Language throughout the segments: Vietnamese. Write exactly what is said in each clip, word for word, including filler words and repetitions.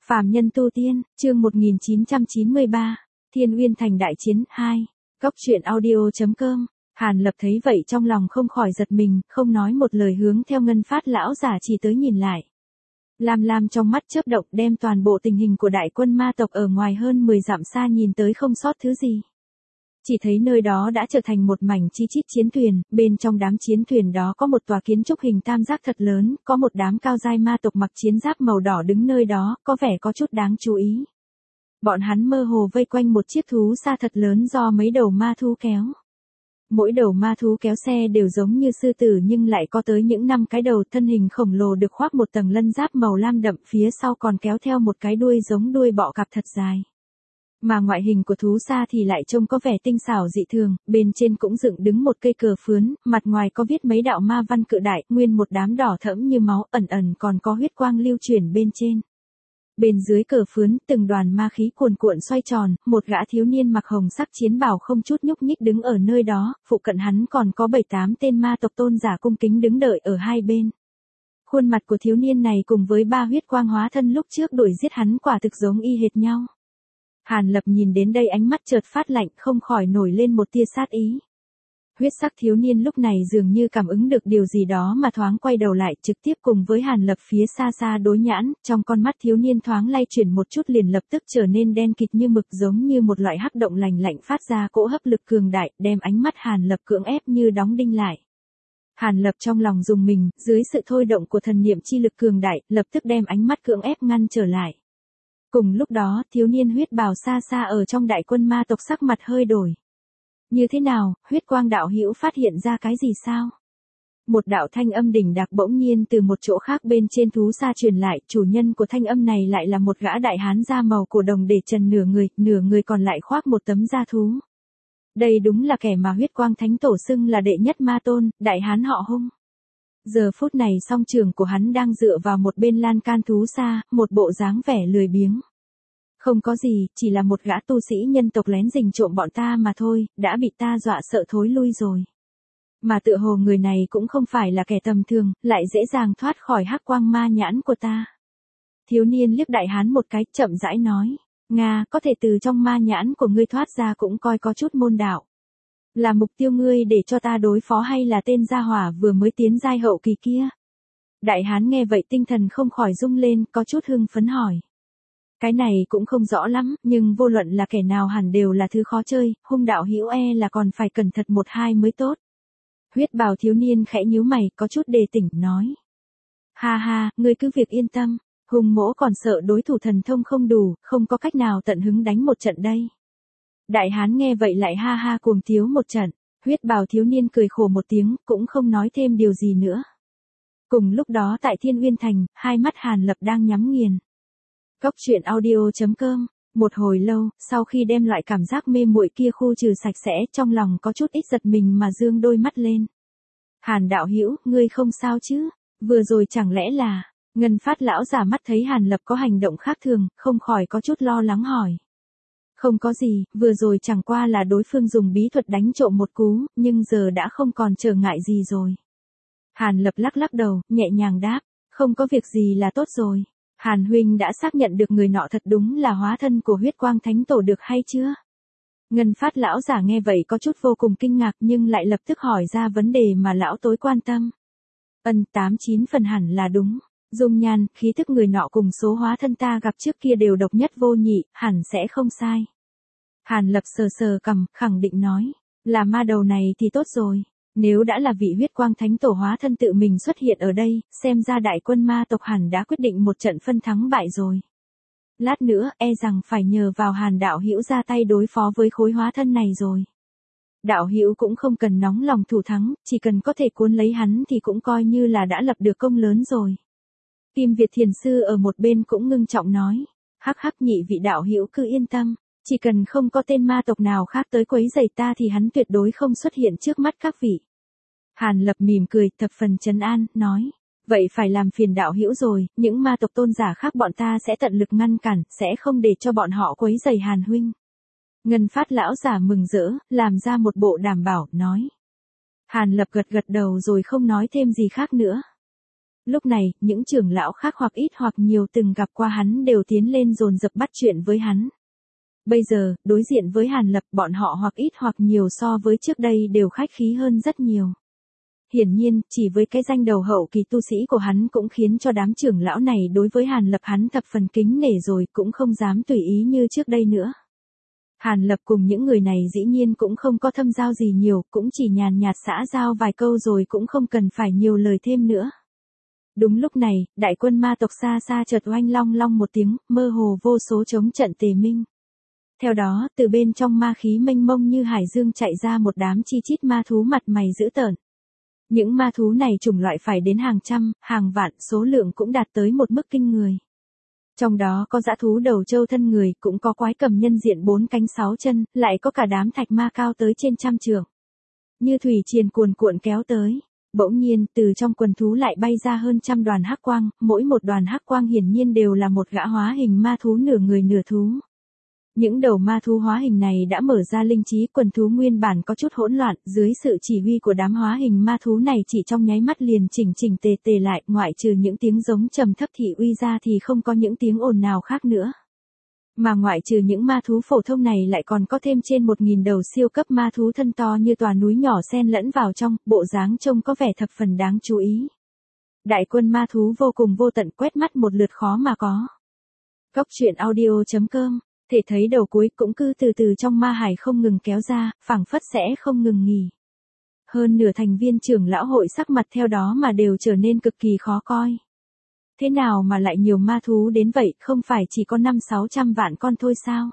Phàm nhân tu tiên, chương một nghìn chín trăm chín mươi ba, Thiên Uyên Thành đại chiến hai. Cốc truyện audio.com. Hàn Lập thấy vậy trong lòng không khỏi giật mình, không nói một lời hướng theo Ngân Phát lão giả chỉ tới nhìn lại. Lam lam trong mắt chớp động đem toàn bộ tình hình của đại quân ma tộc ở ngoài hơn mười dặm xa nhìn tới không sót thứ gì. Chỉ thấy nơi đó đã trở thành một mảnh chi chít chiến thuyền, bên trong đám chiến thuyền đó có một tòa kiến trúc hình tam giác thật lớn, có một đám cao giai ma tộc mặc chiến giáp màu đỏ đứng nơi đó, có vẻ có chút đáng chú ý. Bọn hắn mơ hồ vây quanh một chiếc thú xa thật lớn do mấy đầu ma thú kéo. Mỗi đầu ma thú kéo xe đều giống như sư tử nhưng lại có tới những năm cái đầu, thân hình khổng lồ được khoác một tầng lân giáp màu lam đậm, phía sau còn kéo theo một cái đuôi giống đuôi bọ cạp thật dài. Mà ngoại hình của thú xa thì lại trông có vẻ tinh xảo dị thường, bên trên cũng dựng đứng một cây cờ phướn, mặt ngoài có viết mấy đạo ma văn cự đại, nguyên một đám đỏ thẫm như máu, ẩn ẩn còn có huyết quang lưu chuyển bên trên. Bên dưới cờ phướn, từng đoàn ma khí cuồn cuộn xoay tròn, một gã thiếu niên mặc hồng sắc chiến bào không chút nhúc nhích đứng ở nơi đó, phụ cận hắn còn có bảy tám tên ma tộc tôn giả cung kính đứng đợi ở hai bên. Khuôn mặt của thiếu niên này cùng với ba huyết quang hóa thân lúc trước đuổi giết hắn quả thực giống y hệt nhau. Hàn Lập nhìn đến đây ánh mắt chợt phát lạnh, không khỏi nổi lên một tia sát ý. Huyết sắc thiếu niên lúc này dường như cảm ứng được điều gì đó mà thoáng quay đầu lại, trực tiếp cùng với Hàn Lập phía xa xa đối nhãn, trong con mắt thiếu niên thoáng lay chuyển một chút liền lập tức trở nên đen kịt như mực, giống như một loại hắc động lành lạnh phát ra cỗ hấp lực cường đại, đem ánh mắt Hàn Lập cưỡng ép như đóng đinh lại. Hàn Lập trong lòng rùng mình, dưới sự thôi động của thần niệm chi lực cường đại, lập tức đem ánh mắt cưỡng ép ngăn trở lại. Cùng lúc đó, thiếu niên huyết bào xa xa ở trong đại quân ma tộc sắc mặt hơi đổi. Như thế nào, huyết quang đạo hữu phát hiện ra cái gì sao? Một đạo thanh âm đỉnh đặc bỗng nhiên từ một chỗ khác bên trên thú xa truyền lại, chủ nhân của thanh âm này lại là một gã đại hán da màu cổ đồng để trần nửa người, nửa người còn lại khoác một tấm da thú. Đây đúng là kẻ mà huyết quang thánh tổ xưng là đệ nhất ma tôn, đại hán họ Hung. Giờ phút này song trường của hắn đang dựa vào một bên lan can thú xa, một bộ dáng vẻ lười biếng. Không có gì, chỉ là một gã tu sĩ nhân tộc lén rình trộm bọn ta mà thôi, đã bị ta dọa sợ thối lui rồi. Mà tựa hồ người này cũng không phải là kẻ tầm thường, lại dễ dàng thoát khỏi hắc quang ma nhãn của ta. Thiếu niên liếc đại hán một cái, chậm rãi nói, Nga, có thể từ trong ma nhãn của ngươi thoát ra cũng coi có chút môn đạo. Là mục tiêu ngươi để cho ta đối phó hay là tên gia hỏa vừa mới tiến giai hậu kỳ kia? Đại hán nghe vậy tinh thần không khỏi rung lên, có chút hưng phấn hỏi. Cái này cũng không rõ lắm, nhưng vô luận là kẻ nào hẳn đều là thứ khó chơi, Hung đạo hữu e là còn phải cẩn thận một hai mới tốt. Huyết bào thiếu niên khẽ nhíu mày, có chút đề tỉnh, nói. Ha ha, ngươi cứ việc yên tâm, Hung mỗ còn sợ đối thủ thần thông không đủ, không có cách nào tận hứng đánh một trận đây. Đại hán nghe vậy lại ha ha cuồng tiếu một trận, huyết bào thiếu niên cười khổ một tiếng, cũng không nói thêm điều gì nữa. Cùng lúc đó tại Thiên Uyên Thành, hai mắt Hàn Lập đang nhắm nghiền. Cốc truyện audio.com. Một hồi lâu, sau khi đem loại cảm giác mê muội kia khu trừ sạch sẽ, trong lòng có chút ít giật mình mà dương đôi mắt lên. Hàn đạo hữu, ngươi không sao chứ? Vừa rồi chẳng lẽ là... Ngân Phát lão giả mắt thấy Hàn Lập có hành động khác thường, không khỏi có chút lo lắng hỏi. Không có gì, vừa rồi chẳng qua là đối phương dùng bí thuật đánh trộm một cú, nhưng giờ đã không còn trở ngại gì rồi. Hàn Lập lắc lắc đầu, nhẹ nhàng đáp, không có việc gì là tốt rồi. Hàn huynh đã xác nhận được người nọ thật đúng là hóa thân của huyết quang thánh tổ được hay chưa? Ngân Phát lão giả nghe vậy có chút vô cùng kinh ngạc nhưng lại lập tức hỏi ra vấn đề mà lão tối quan tâm. Ân, tám chín phần hẳn là đúng. Dung nhan, khí thức người nọ cùng số hóa thân ta gặp trước kia đều độc nhất vô nhị, hẳn sẽ không sai. Hàn Lập sờ sờ cằm, khẳng định nói, là ma đầu này thì tốt rồi. Nếu đã là vị huyết quang thánh tổ hóa thân tự mình xuất hiện ở đây, xem ra đại quân ma tộc hẳn đã quyết định một trận phân thắng bại rồi. Lát nữa, e rằng phải nhờ vào Hàn đạo hữu ra tay đối phó với khối hóa thân này rồi. Đạo hữu cũng không cần nóng lòng thủ thắng, chỉ cần có thể cuốn lấy hắn thì cũng coi như là đã lập được công lớn rồi. Kim Việt Thiền Sư ở một bên cũng ngưng trọng nói, hắc hắc nhị vị đạo hữu cứ yên tâm, chỉ cần không có tên ma tộc nào khác tới quấy rầy ta thì hắn tuyệt đối không xuất hiện trước mắt các vị. Hàn Lập mỉm cười, thập phần trấn an, nói, vậy phải làm phiền đạo hữu rồi, những ma tộc tôn giả khác bọn ta sẽ tận lực ngăn cản, sẽ không để cho bọn họ quấy rầy Hàn huynh. Ngân Phát lão giả mừng rỡ, làm ra một bộ đảm bảo, nói. Hàn Lập gật gật đầu rồi không nói thêm gì khác nữa. Lúc này, những trưởng lão khác hoặc ít hoặc nhiều từng gặp qua hắn đều tiến lên dồn dập bắt chuyện với hắn. Bây giờ, đối diện với Hàn Lập, bọn họ hoặc ít hoặc nhiều so với trước đây đều khách khí hơn rất nhiều. Hiển nhiên, chỉ với cái danh đầu hậu kỳ tu sĩ của hắn cũng khiến cho đám trưởng lão này đối với Hàn Lập hắn thập phần kính nể rồi, cũng không dám tùy ý như trước đây nữa. Hàn Lập cùng những người này dĩ nhiên cũng không có thâm giao gì nhiều, cũng chỉ nhàn nhạt xã giao vài câu rồi cũng không cần phải nhiều lời thêm nữa. Đúng lúc này, đại quân ma tộc xa xa chợt oanh long long một tiếng, mơ hồ vô số chống trận tề minh. Theo đó, từ bên trong ma khí mênh mông như hải dương chạy ra một đám chi chít ma thú mặt mày dữ tợn. Những ma thú này chủng loại phải đến hàng trăm, hàng vạn, số lượng cũng đạt tới một mức kinh người. Trong đó có dã thú đầu trâu thân người, cũng có quái cầm nhân diện bốn cánh sáu chân, lại có cả đám thạch ma cao tới trên trăm trượng. Như thủy triền cuồn cuộn kéo tới. Bỗng nhiên, từ trong quần thú lại bay ra hơn trăm đoàn hắc quang, mỗi một đoàn hắc quang hiển nhiên đều là một gã hóa hình ma thú nửa người nửa thú. Những đầu ma thú hóa hình này đã mở ra linh trí, quần thú nguyên bản có chút hỗn loạn, dưới sự chỉ huy của đám hóa hình ma thú này chỉ trong nháy mắt liền chỉnh chỉnh tề tề lại, ngoại trừ những tiếng giống trầm thấp thị uy ra thì không có những tiếng ồn nào khác nữa. Mà ngoại trừ những ma thú phổ thông này lại còn có thêm trên một nghìn đầu siêu cấp ma thú thân to như tòa núi nhỏ xen lẫn vào trong, bộ dáng trông có vẻ thập phần đáng chú ý. Đại quân ma thú vô cùng vô tận, quét mắt một lượt khó mà có. Cốc truyện audio chấm com, thể thấy đầu cuối cũng cứ từ từ trong ma hải không ngừng kéo ra, phảng phất sẽ không ngừng nghỉ. Hơn nửa thành viên trưởng lão hội sắc mặt theo đó mà đều trở nên cực kỳ khó coi. Thế nào mà lại nhiều ma thú đến vậy, không phải chỉ có năm sáu trăm vạn con thôi sao?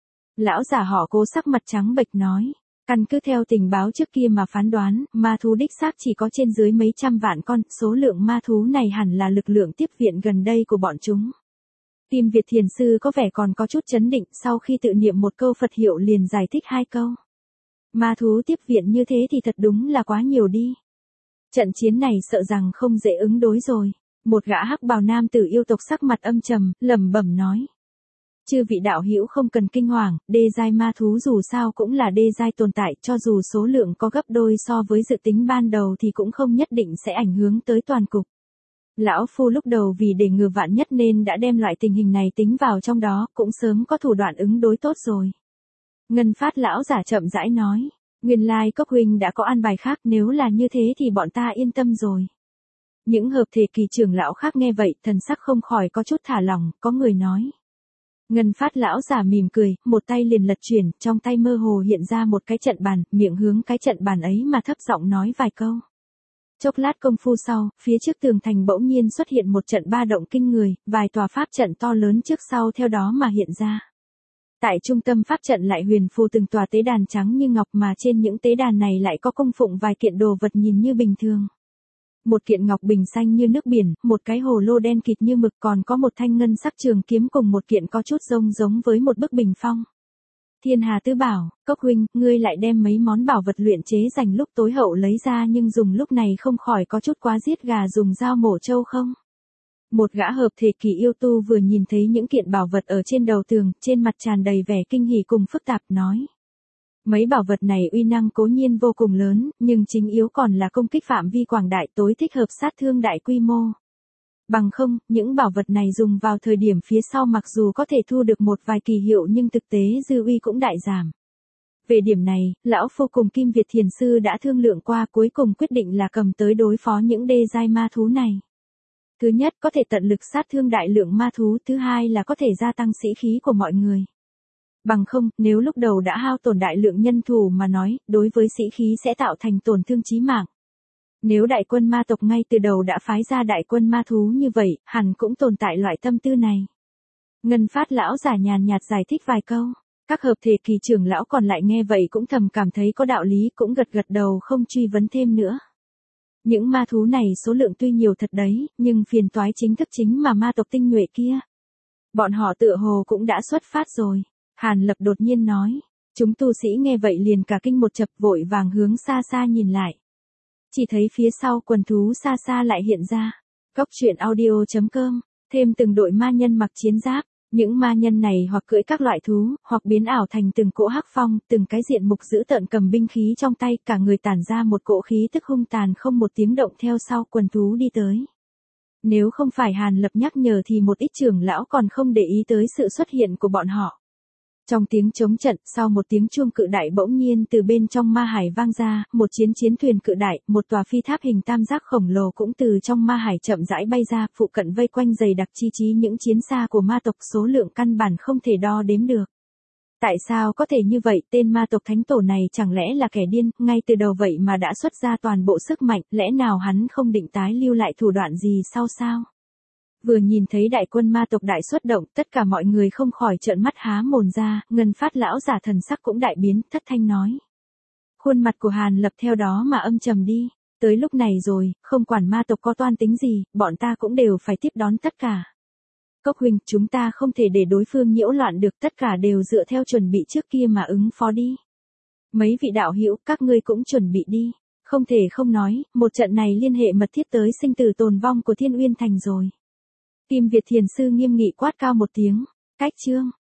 Lão giả họ Cố sắc mặt trắng bệch nói, căn cứ theo tình báo trước kia mà phán đoán, ma thú đích xác chỉ có trên dưới mấy trăm vạn con, số lượng ma thú này hẳn là lực lượng tiếp viện gần đây của bọn chúng. Tim Việt Thiền Sư có vẻ còn có chút chấn định, sau khi tự niệm một câu Phật hiệu liền giải thích hai câu. Ma thú tiếp viện như thế thì thật đúng là quá nhiều đi. Trận chiến này sợ rằng không dễ ứng đối rồi. Một gã hắc bào nam tử yêu tộc sắc mặt âm trầm, lẩm bẩm nói. Chư vị đạo hữu không cần kinh hoàng, đê giai ma thú dù sao cũng là đê giai tồn tại, cho dù số lượng có gấp đôi so với dự tính ban đầu thì cũng không nhất định sẽ ảnh hưởng tới toàn cục. Lão Phu lúc đầu vì để ngừa vạn nhất nên đã đem loại tình hình này tính vào trong đó, cũng sớm có thủ đoạn ứng đối tốt rồi. Ngân Phát lão giả chậm rãi nói, nguyên lai Cốc huynh đã có an bài khác, nếu là như thế thì bọn ta yên tâm rồi. Những hợp thể kỳ trưởng lão khác nghe vậy, thần sắc không khỏi có chút thả lỏng, có người nói. Ngân Phát lão giả mỉm cười, một tay liền lật chuyển, trong tay mơ hồ hiện ra một cái trận bàn, miệng hướng cái trận bàn ấy mà thấp giọng nói vài câu. Chốc lát công phu sau, phía trước tường thành bỗng nhiên xuất hiện một trận ba động kinh người, vài tòa pháp trận to lớn trước sau theo đó mà hiện ra. Tại trung tâm pháp trận lại huyền phù từng tòa tế đàn trắng như ngọc, mà trên những tế đàn này lại có cung phụng vài kiện đồ vật nhìn như bình thường. Một kiện ngọc bình xanh như nước biển, một cái hồ lô đen kịt như mực, còn có một thanh ngân sắc trường kiếm cùng một kiện có chút rông giống với một bức bình phong. Thiên Hà Tứ Bảo, Cốc huynh, ngươi lại đem mấy món bảo vật luyện chế dành lúc tối hậu lấy ra, nhưng dùng lúc này không khỏi có chút quá giết gà dùng dao mổ trâu không? Một gã hợp thể kỳ yêu tu vừa nhìn thấy những kiện bảo vật ở trên đầu tường, trên mặt tràn đầy vẻ kinh hỉ cùng phức tạp nói. Mấy bảo vật này uy năng cố nhiên vô cùng lớn, nhưng chính yếu còn là công kích phạm vi quảng đại, tối thích hợp sát thương đại quy mô. Bằng không, những bảo vật này dùng vào thời điểm phía sau mặc dù có thể thu được một vài kỳ hiệu nhưng thực tế dư uy cũng đại giảm. Về điểm này, Lão Phu cùng Kim Việt Thiền Sư đã thương lượng qua, cuối cùng quyết định là cầm tới đối phó những đê giai ma thú này. Thứ nhất có thể tận lực sát thương đại lượng ma thú, thứ hai là có thể gia tăng sĩ khí của mọi người. Bằng không, nếu lúc đầu đã hao tổn đại lượng nhân thủ mà nói, đối với sĩ khí sẽ tạo thành tổn thương chí mạng. Nếu đại quân ma tộc ngay từ đầu đã phái ra đại quân ma thú như vậy, hẳn cũng tồn tại loại tâm tư này. Ngân Phát lão giả nhàn nhạt giải thích vài câu. Các hợp thể kỳ trưởng lão còn lại nghe vậy cũng thầm cảm thấy có đạo lý, cũng gật gật đầu không truy vấn thêm nữa. Những ma thú này số lượng tuy nhiều thật đấy, nhưng phiền toái chính thức chính mà ma tộc tinh nhuệ kia. Bọn họ tựa hồ cũng đã xuất phát rồi. Hàn Lập đột nhiên nói. Chúng tu sĩ nghe vậy liền cả kinh một chập, vội vàng hướng xa xa nhìn lại. Chỉ thấy phía sau quần thú xa xa lại hiện ra. Cốc truyện audio chấm com, thêm từng đội ma nhân mặc chiến giáp. Những ma nhân này hoặc cưỡi các loại thú, hoặc biến ảo thành từng cỗ hắc phong, từng cái diện mục dữ tợn cầm binh khí trong tay, cả người tản ra một cỗ khí tức hung tàn không một tiếng động theo sau quần thú đi tới. Nếu không phải Hàn Lập nhắc nhở thì một ít trưởng lão còn không để ý tới sự xuất hiện của bọn họ. Trong tiếng chống trận, sau một tiếng chuông cự đại bỗng nhiên từ bên trong ma hải vang ra, một chiến chiến thuyền cự đại, một tòa phi tháp hình tam giác khổng lồ cũng từ trong ma hải chậm rãi bay ra, phụ cận vây quanh dày đặc chi chí những chiến xa của ma tộc số lượng căn bản không thể đo đếm được. Tại sao có thể như vậy, tên ma tộc thánh tổ này chẳng lẽ là kẻ điên, ngay từ đầu vậy mà đã xuất ra toàn bộ sức mạnh, lẽ nào hắn không định tái lưu lại thủ đoạn gì sau sao? Vừa nhìn thấy đại quân ma tộc đại xuất động, tất cả mọi người không khỏi trợn mắt há mồm ra, Ngân Phát lão giả thần sắc cũng đại biến, thất thanh nói. Khuôn mặt của Hàn Lập theo đó mà âm trầm đi, tới lúc này rồi, không quản ma tộc có toan tính gì, bọn ta cũng đều phải tiếp đón tất cả. Cốc huynh, chúng ta không thể để đối phương nhiễu loạn được, tất cả đều dựa theo chuẩn bị trước kia mà ứng phó đi. Mấy vị đạo hữu, các ngươi cũng chuẩn bị đi. Không thể không nói, một trận này liên hệ mật thiết tới sinh tử tồn vong của Thiên Uyên Thành rồi. Kim Việt Thiền Sư nghiêm nghị quát cao một tiếng, cách chương.